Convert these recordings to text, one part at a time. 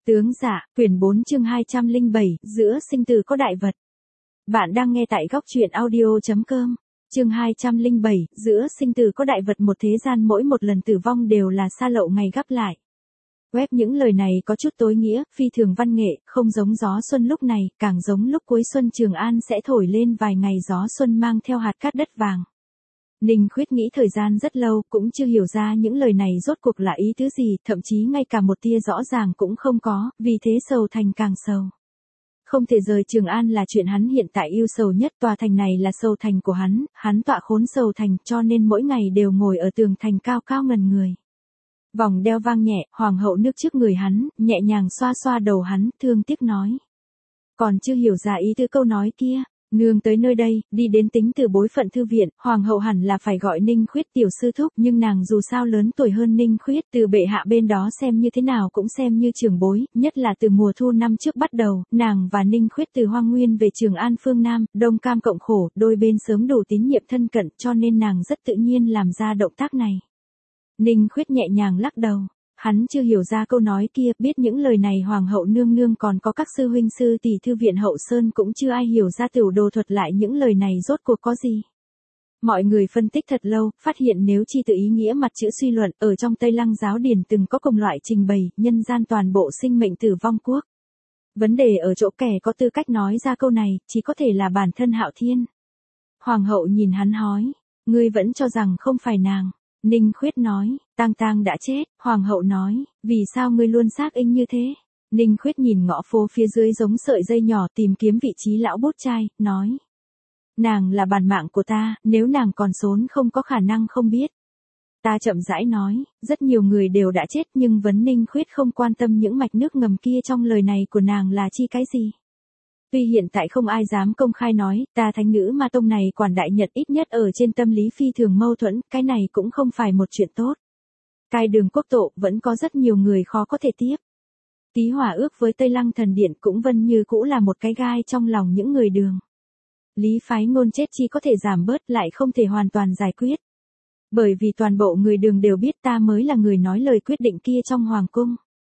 Tướng dạ, quyển 4 chương 207, giữa sinh tử có đại vật. Bạn đang nghe tại góc truyện audio.com. Chương 207, giữa sinh tử có đại vật. Một thế gian mỗi một lần tử vong đều là xa lậu ngày gắp lại. Web những lời này có chút tối nghĩa, phi thường văn nghệ, không giống gió xuân lúc này, càng giống lúc cuối xuân Trường An sẽ thổi lên vài ngày gió xuân mang theo hạt cát đất vàng. Ninh Khuyết nghĩ thời gian rất lâu, cũng chưa hiểu ra những lời này rốt cuộc là ý tứ gì, thậm chí ngay cả một tia rõ ràng cũng không có, vì thế sầu thành càng sầu. Không thể rời Trường An là chuyện hắn hiện tại yêu sầu nhất, tòa thành này là sầu thành của hắn tọa khốn sầu thành, cho nên mỗi ngày đều ngồi ở tường thành cao cao ngần người. Vòng đeo vang nhẹ, hoàng hậu nước trước người hắn, nhẹ nhàng xoa xoa đầu hắn, thương tiếc nói. Còn chưa hiểu ra ý tứ câu nói kia. Nương tới nơi đây, đi đến tính từ bối phận thư viện, hoàng hậu hẳn là phải gọi Ninh Khuyết tiểu sư thúc, nhưng nàng dù sao lớn tuổi hơn Ninh Khuyết, từ bệ hạ bên đó xem như thế nào cũng xem như trưởng bối, nhất là từ mùa thu năm trước bắt đầu, nàng và Ninh Khuyết từ Hoang Nguyên về Trường An phương Nam, đông cam cộng khổ, đôi bên sớm đủ tín nhiệm thân cận, cho nên nàng rất tự nhiên làm ra động tác này. Ninh Khuyết nhẹ nhàng lắc đầu. Hắn chưa hiểu ra câu nói kia, biết những lời này hoàng hậu nương nương còn có các sư huynh sư tỷ thư viện hậu sơn cũng chưa ai hiểu ra tiểu đồ thuật lại những lời này rốt cuộc có gì. Mọi người phân tích thật lâu, phát hiện nếu chi từ ý nghĩa mặt chữ suy luận, ở trong Tây Lăng giáo điển từng có cùng loại trình bày, nhân gian toàn bộ sinh mệnh tử vong quốc. Vấn đề ở chỗ kẻ có tư cách nói ra câu này, chỉ có thể là bản thân Hạo Thiên. Hoàng hậu nhìn hắn hỏi, ngươi vẫn cho rằng không phải nàng. Ninh Khuyết nói, Tang Tang đã chết, hoàng hậu nói, vì sao ngươi luôn xác in như thế? Ninh Khuyết nhìn ngõ phố phía dưới giống sợi dây nhỏ tìm kiếm vị trí lão bút trai, nói. Nàng là bản mạng của ta, nếu nàng còn sống không có khả năng không biết. Ta chậm rãi nói, rất nhiều người đều đã chết nhưng vấn Ninh Khuyết không quan tâm những mạch nước ngầm kia trong lời này của nàng là chi cái gì. Tuy hiện tại không ai dám công khai nói, ta thánh nữ ma tông này quản đại Nhật ít nhất ở trên tâm lý phi thường mâu thuẫn, cái này cũng không phải một chuyện tốt. Cai Đường quốc tổ vẫn có rất nhiều người khó có thể tiếp. Tý hòa ước với Tây Lăng thần điện cũng vẫn như cũ là một cái gai trong lòng những người Đường. Lý phái ngôn chết chi có thể giảm bớt lại không thể hoàn toàn giải quyết. Bởi vì toàn bộ người Đường đều biết ta mới là người nói lời quyết định kia trong hoàng cung.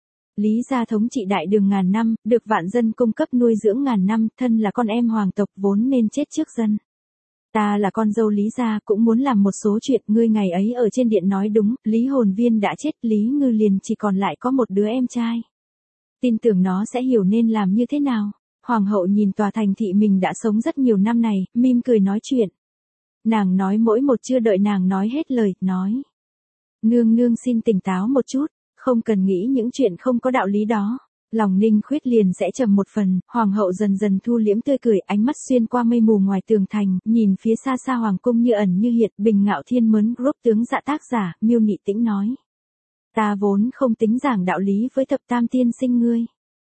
Lý gia thống trị đại Đường ngàn năm, được vạn dân cung cấp nuôi dưỡng ngàn năm, thân là con em hoàng tộc vốn nên chết trước dân. Ta là con dâu Lý gia cũng muốn làm một số chuyện, ngươi ngày ấy ở trên điện nói đúng, Lý Hồn Viên đã chết, Lý Ngư liền chỉ còn lại có một đứa em trai. Tin tưởng nó sẽ hiểu nên làm như thế nào. Hoàng hậu nhìn tòa thành thị mình đã sống rất nhiều năm này, mỉm cười nói chuyện. Nàng nói mỗi một chưa đợi nàng nói hết lời, nói. Nương nương xin tỉnh táo một chút. Không cần nghĩ những chuyện không có đạo lý đó. Lòng Ninh Khuyết liền sẽ trầm một phần, hoàng hậu dần dần thu liễm tươi cười, ánh mắt xuyên qua mây mù ngoài tường thành, nhìn phía xa xa hoàng cung như ẩn như hiện, Bình Ngạo Thiên Mớn Group tướng dạ tác giả, Miêu Nị Tĩnh nói. Ta vốn không tính giảng đạo lý với thập tam tiên sinh ngươi.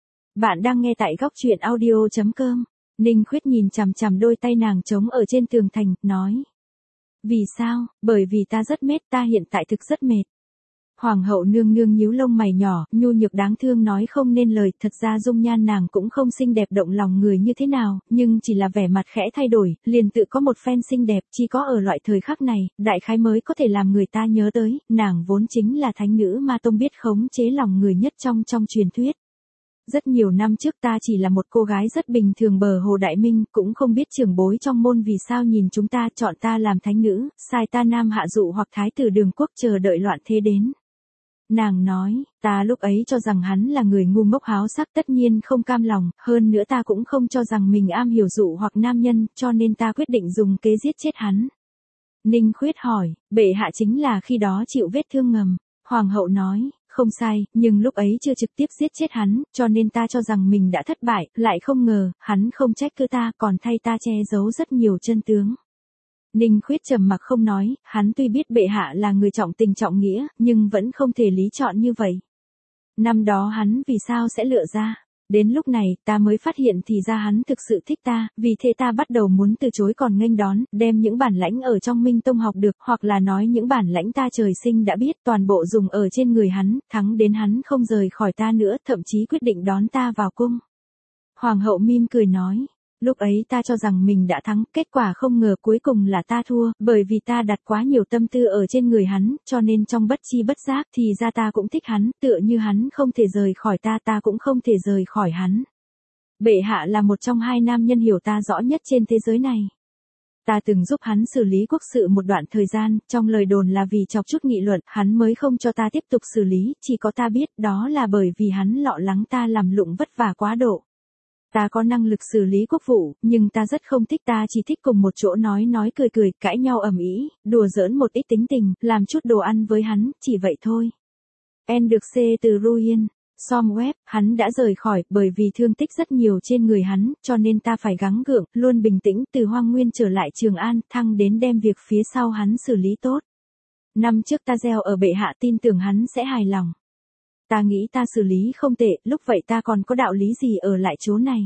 Bạn đang nghe tại góc truyện audio.com. Ninh Khuyết nhìn chằm chằm đôi tay nàng trống ở trên tường thành, nói. Vì sao? Bởi vì ta rất mệt, ta hiện tại thực rất mệt. Hoàng hậu nương nương nhíu lông mày nhỏ, nhu nhược đáng thương nói không nên lời, thật ra dung nhan nàng cũng không xinh đẹp động lòng người như thế nào, nhưng chỉ là vẻ mặt khẽ thay đổi, liền tự có một phen xinh đẹp, chỉ có ở loại thời khắc này, đại khái mới có thể làm người ta nhớ tới, nàng vốn chính là thánh nữ ma tông biết khống chế lòng người nhất trong truyền thuyết. Rất nhiều năm trước ta chỉ là một cô gái rất bình thường bờ hồ đại minh, cũng không biết trưởng bối trong môn vì sao nhìn chúng ta chọn ta làm thánh nữ, sai ta nam hạ dụ hoặc thái tử Đường quốc chờ đợi loạn thế đến. Nàng nói, ta lúc ấy cho rằng hắn là người ngu ngốc háo sắc tất nhiên không cam lòng, hơn nữa ta cũng không cho rằng mình am hiểu dụ hoặc nam nhân, cho nên ta quyết định dùng kế giết chết hắn. Ninh Khuyết hỏi, bệ hạ chính là khi đó chịu vết thương ngầm. Hoàng hậu nói, không sai, nhưng lúc ấy chưa trực tiếp giết chết hắn, cho nên ta cho rằng mình đã thất bại, lại không ngờ, hắn không trách cứ ta còn thay ta che giấu rất nhiều chân tướng. Ninh Khuyết trầm mặc không nói, hắn tuy biết bệ hạ là người trọng tình trọng nghĩa, nhưng vẫn không thể lý chọn như vậy. Năm đó hắn vì sao sẽ lựa ra? Đến lúc này, ta mới phát hiện thì ra hắn thực sự thích ta, vì thế ta bắt đầu muốn từ chối còn nghênh đón, đem những bản lãnh ở trong Minh Tông học được, hoặc là nói những bản lãnh ta trời sinh đã biết, toàn bộ dùng ở trên người hắn, thắng đến hắn không rời khỏi ta nữa, thậm chí quyết định đón ta vào cung. Hoàng hậu mỉm cười nói. Lúc ấy ta cho rằng mình đã thắng, kết quả không ngờ cuối cùng là ta thua, bởi vì ta đặt quá nhiều tâm tư ở trên người hắn, cho nên trong bất chi bất giác thì ra ta cũng thích hắn, tựa như hắn không thể rời khỏi ta, ta cũng không thể rời khỏi hắn. Bệ hạ là một trong hai nam nhân hiểu ta rõ nhất trên thế giới này. Ta từng giúp hắn xử lý quốc sự một đoạn thời gian, trong lời đồn là vì chọc chút nghị luận, hắn mới không cho ta tiếp tục xử lý, chỉ có ta biết đó là bởi vì hắn lo lắng ta làm lụng vất vả quá độ. Ta có năng lực xử lý quốc vụ, nhưng ta rất không thích, ta chỉ thích cùng một chỗ nói cười cười, cãi nhau ầm ĩ, đùa giỡn một ít tính tình, làm chút đồ ăn với hắn, chỉ vậy thôi. N được C từ Ruyen, Someweb, hắn đã rời khỏi, bởi vì thương tích rất nhiều trên người hắn, cho nên ta phải gắng gượng, luôn bình tĩnh, từ Hoang Nguyên trở lại Trường An, thăng đến đem việc phía sau hắn xử lý tốt. Năm trước ta gieo ở bệ hạ, tin tưởng hắn sẽ hài lòng. Ta nghĩ ta xử lý không tệ, lúc vậy ta còn có đạo lý gì ở lại chỗ này.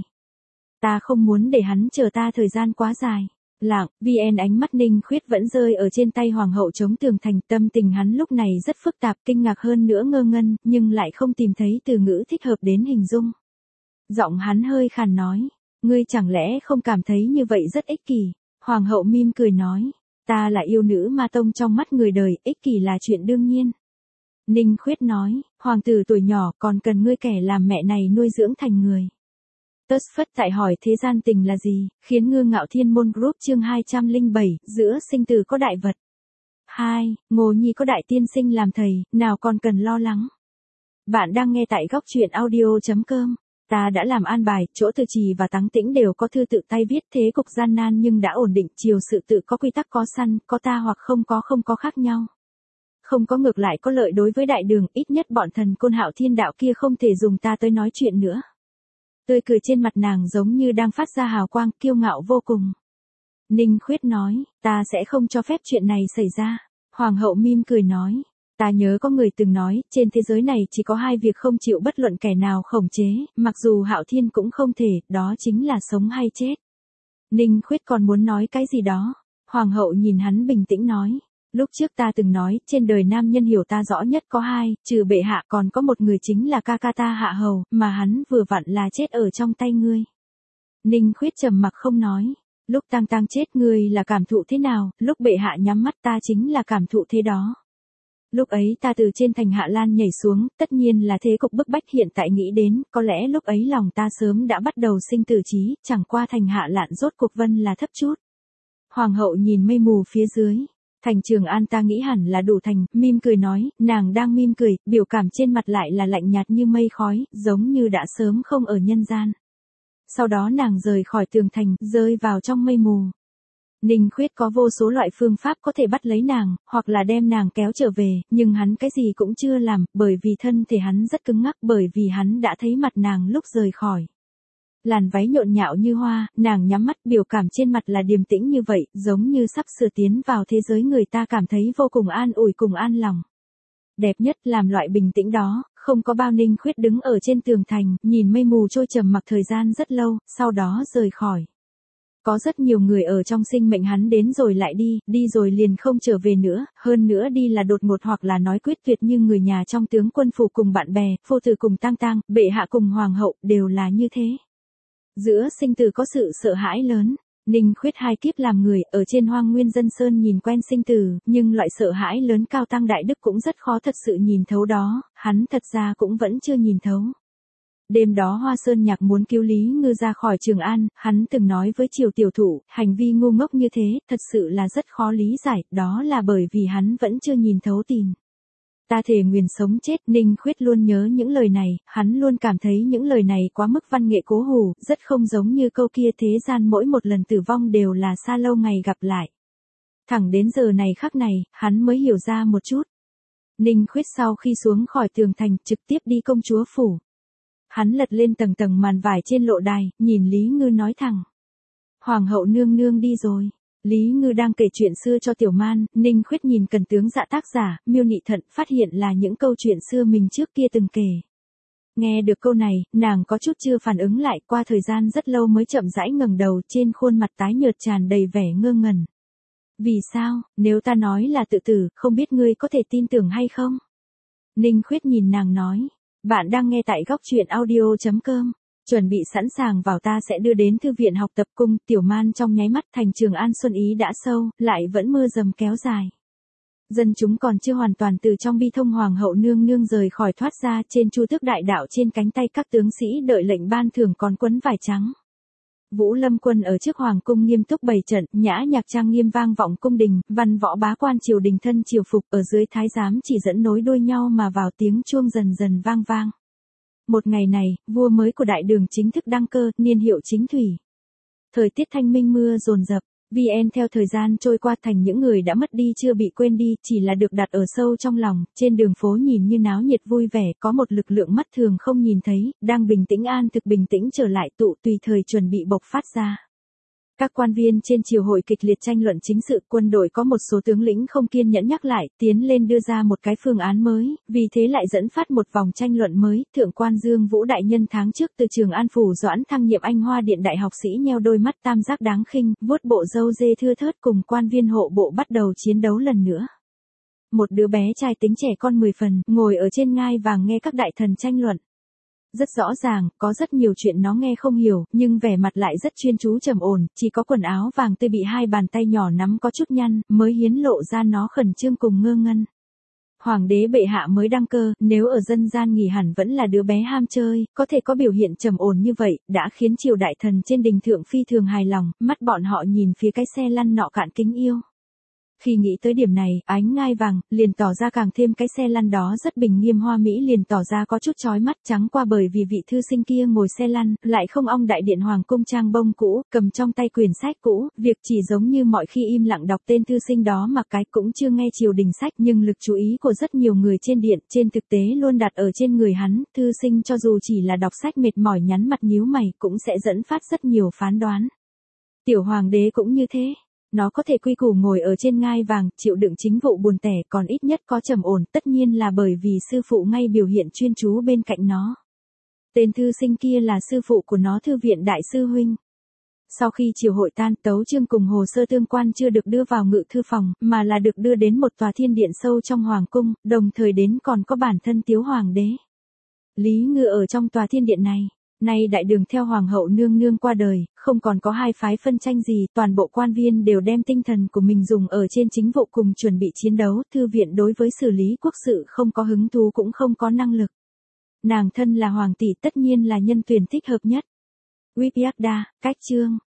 Ta không muốn để hắn chờ ta thời gian quá dài. Lặng, VN ánh mắt Ninh Khuyết vẫn rơi ở trên tay hoàng hậu chống tường thành, tâm tình hắn lúc này rất phức tạp, kinh ngạc hơn nữa ngơ ngân, nhưng lại không tìm thấy từ ngữ thích hợp đến hình dung. Giọng hắn hơi khàn nói, ngươi chẳng lẽ không cảm thấy như vậy rất ích kỷ? Hoàng hậu mỉm cười nói, ta là yêu nữ ma tông trong mắt người đời, ích kỷ là chuyện đương nhiên. Ninh Khuyết nói, hoàng tử tuổi nhỏ còn cần ngươi kẻ làm mẹ này nuôi dưỡng thành người. Tớt phất tại hỏi thế gian tình là gì, khiến Ngư Ngạo Thiên Môn Group chương 207, giữa sinh tử có đại vật. 2. Ngô Nhi có đại tiên sinh làm thầy, nào còn cần lo lắng. Bạn đang nghe tại góc truyện audio.com. Ta đã làm an bài, chỗ Từ Trì và Táng Tĩnh đều có thư tự tay viết, thế cục gian nan nhưng đã ổn định, chiều sự tự có quy tắc có săn, có ta hoặc không có khác nhau. Không có ngược lại có lợi đối với đại đường, ít nhất bọn thần Côn Hạo Thiên đạo kia không thể dùng ta tới nói chuyện nữa. Tươi cười trên mặt nàng giống như đang phát ra hào quang, kiêu ngạo vô cùng. Ninh Khuyết nói, ta sẽ không cho phép chuyện này xảy ra. Hoàng hậu mỉm cười nói, ta nhớ có người từng nói, trên thế giới này chỉ có hai việc không chịu bất luận kẻ nào khống chế, mặc dù Hạo Thiên cũng không thể, đó chính là sống hay chết. Ninh Khuyết còn muốn nói cái gì đó. Hoàng hậu nhìn hắn bình tĩnh nói, lúc trước ta từng nói, trên đời nam nhân hiểu ta rõ nhất có hai, trừ bệ hạ còn có một người chính là ca ca ta Hạ Hầu, mà hắn vừa vặn là chết ở trong tay ngươi. Ninh Khuyết trầm mặc không nói, lúc Tang Tang chết ngươi là cảm thụ thế nào, lúc bệ hạ nhắm mắt ta chính là cảm thụ thế đó. Lúc ấy ta từ trên thành Hạ Lan nhảy xuống, tất nhiên là thế cục bức bách hiện tại nghĩ đến, có lẽ lúc ấy lòng ta sớm đã bắt đầu sinh tử trí, chẳng qua thành Hạ Lan rốt cuộc vân là thấp chút. Hoàng hậu nhìn mây mù phía dưới. Thành Trường An ta nghĩ hẳn là đủ thành, mỉm cười nói, nàng đang mỉm cười, biểu cảm trên mặt lại là lạnh nhạt như mây khói, giống như đã sớm không ở nhân gian. Sau đó nàng rời khỏi tường thành, rơi vào trong mây mù. Ninh Khuyết có vô số loại phương pháp có thể bắt lấy nàng, hoặc là đem nàng kéo trở về, nhưng hắn cái gì cũng chưa làm, bởi vì thân thể hắn rất cứng ngắc, bởi vì hắn đã thấy mặt nàng lúc rời khỏi. Làn váy nhộn nhạo như hoa, nàng nhắm mắt, biểu cảm trên mặt là điềm tĩnh như vậy, giống như sắp sửa tiến vào thế giới người ta cảm thấy vô cùng an ủi cùng an lòng. Đẹp nhất làm loại bình tĩnh đó, không có bao. Ninh Khuyết đứng ở trên tường thành, nhìn mây mù trôi trầm mặc thời gian rất lâu, sau đó rời khỏi. Có rất nhiều người ở trong sinh mệnh hắn đến rồi lại đi, đi rồi liền không trở về nữa, hơn nữa đi là đột ngột hoặc là nói quyết tuyệt, như người nhà trong tướng quân phủ cùng bạn bè, phu tử cùng Tang Tang, bệ hạ cùng hoàng hậu, đều là như thế. Giữa sinh tử có sự sợ hãi lớn. Ninh Khuyết hai kiếp làm người, ở trên Hoang Nguyên Dân Sơn nhìn quen sinh tử, nhưng loại sợ hãi lớn cao tăng đại đức cũng rất khó thật sự nhìn thấu đó, hắn thật ra cũng vẫn chưa nhìn thấu. Đêm đó Hoa Sơn Nhạc muốn cứu Lý Ngư ra khỏi Trường An, hắn từng nói với Triều tiểu thủ, hành vi ngu ngốc như thế, thật sự là rất khó lý giải, đó là bởi vì hắn vẫn chưa nhìn thấu tình. Ta thề nguyền sống chết. Ninh Khuyết luôn nhớ những lời này, hắn luôn cảm thấy những lời này quá mức văn nghệ cố hủ, rất không giống như câu kia thế gian mỗi một lần tử vong đều là xa lâu ngày gặp lại. Thẳng đến giờ này khắc này, hắn mới hiểu ra một chút. Ninh Khuyết sau khi xuống khỏi tường thành, trực tiếp đi công chúa phủ. Hắn lật lên tầng tầng màn vải trên lộ đài, nhìn Lý Ngư nói thẳng. Hoàng hậu nương nương đi rồi. Lý Ngư đang kể chuyện xưa cho Tiểu Man, Ninh Khuyết nhìn Cần Tướng Dạ tác giả, Miêu Nị Thận, phát hiện là những câu chuyện xưa mình trước kia từng kể. Nghe được câu này, nàng có chút chưa phản ứng lại, qua thời gian rất lâu mới chậm rãi ngẩng đầu, trên khuôn mặt tái nhợt tràn đầy vẻ ngơ ngẩn. Vì sao, nếu ta nói là tự tử, không biết ngươi có thể tin tưởng hay không? Ninh Khuyết nhìn nàng nói, bạn đang nghe tại góc truyện audio.com. Chuẩn bị sẵn sàng vào ta sẽ đưa đến thư viện học tập cung, Tiểu Man trong nháy mắt thành Trường An xuân ý đã sâu, lại vẫn mưa dầm kéo dài. Dân chúng còn chưa hoàn toàn từ trong bi thông hoàng hậu nương nương rời khỏi thoát ra, trên chu tước đại đạo trên cánh tay các tướng sĩ đợi lệnh ban thưởng còn quấn vải trắng. Vũ Lâm quân ở trước hoàng cung nghiêm túc bày trận, nhã nhạc trang nghiêm vang vọng cung đình, văn võ bá quan triều đình thân triều phục ở dưới thái giám chỉ dẫn nối đuôi nhau mà vào tiếng chuông dần dần vang vang. Một ngày này, vua mới của đại đường chính thức đăng cơ, niên hiệu Chính Thủy. Thời tiết thanh minh mưa dồn dập, VN theo thời gian trôi qua thành những người đã mất đi chưa bị quên đi, chỉ là được đặt ở sâu trong lòng, trên đường phố nhìn như náo nhiệt vui vẻ, có một lực lượng mắt thường không nhìn thấy, đang bình tĩnh an thực bình tĩnh trở lại tụ tùy thời chuẩn bị bộc phát ra. Các quan viên trên triều hội kịch liệt tranh luận chính sự, quân đội có một số tướng lĩnh không kiên nhẫn nhắc lại, tiến lên đưa ra một cái phương án mới, vì thế lại dẫn phát một vòng tranh luận mới. Thượng quan Dương Vũ đại nhân tháng trước từ Trường An phủ Doãn thăng nhiệm Anh Hoa Điện đại học sĩ nheo đôi mắt tam giác đáng khinh, vuốt bộ râu dê thưa thớt cùng quan viên hộ bộ bắt đầu chiến đấu lần nữa. Một đứa bé trai tính trẻ con 10 phần, ngồi ở trên ngai vàng nghe các đại thần tranh luận. Rất rõ ràng, có rất nhiều chuyện nó nghe không hiểu, nhưng vẻ mặt lại rất chuyên chú trầm ổn, chỉ có quần áo vàng tươi bị hai bàn tay nhỏ nắm có chút nhăn, mới hiến lộ ra nó khẩn trương cùng ngơ ngân. Hoàng đế bệ hạ mới đăng cơ, nếu ở dân gian nghỉ hẳn vẫn là đứa bé ham chơi, có thể có biểu hiện trầm ổn như vậy, đã khiến triều đại thần trên đình thượng phi thường hài lòng, mắt bọn họ nhìn phía cái xe lăn nọ cạn kính yêu. Khi nghĩ tới điểm này, ánh ngai vàng, liền tỏ ra càng thêm cái xe lăn đó rất bình nghiêm hoa mỹ liền tỏ ra có chút chói mắt trắng qua bởi vì vị thư sinh kia ngồi xe lăn, lại không ong đại điện hoàng cung trang bông cũ, cầm trong tay quyển sách cũ, việc chỉ giống như mọi khi im lặng đọc tên thư sinh đó mà cái cũng chưa nghe triều đình sách nhưng lực chú ý của rất nhiều người trên điện, trên thực tế luôn đặt ở trên người hắn, thư sinh cho dù chỉ là đọc sách mệt mỏi nhắn mặt nhíu mày cũng sẽ dẫn phát rất nhiều phán đoán. Tiểu hoàng đế cũng như thế. Nó có thể quy củ ngồi ở trên ngai vàng, chịu đựng chính vụ buồn tẻ, còn ít nhất có trầm ổn, tất nhiên là bởi vì sư phụ ngay biểu hiện chuyên chú bên cạnh nó. Tên thư sinh kia là sư phụ của nó, thư viện đại sư huynh. Sau khi triều hội tan, tấu chương cùng hồ sơ tương quan chưa được đưa vào ngự thư phòng, mà là được đưa đến một tòa thiên điện sâu trong hoàng cung, đồng thời đến còn có bản thân Tiếu hoàng đế. Lý Ngư ở trong tòa thiên điện này. Nay đại đường theo hoàng hậu nương nương qua đời, không còn có hai phái phân tranh gì, toàn bộ quan viên đều đem tinh thần của mình dùng ở trên chính vụ cùng chuẩn bị chiến đấu, thư viện đối với xử lý quốc sự không có hứng thú cũng không có năng lực. Nàng thân là hoàng tỷ tất nhiên là nhân tuyển thích hợp nhất. Wikipedia, cách chương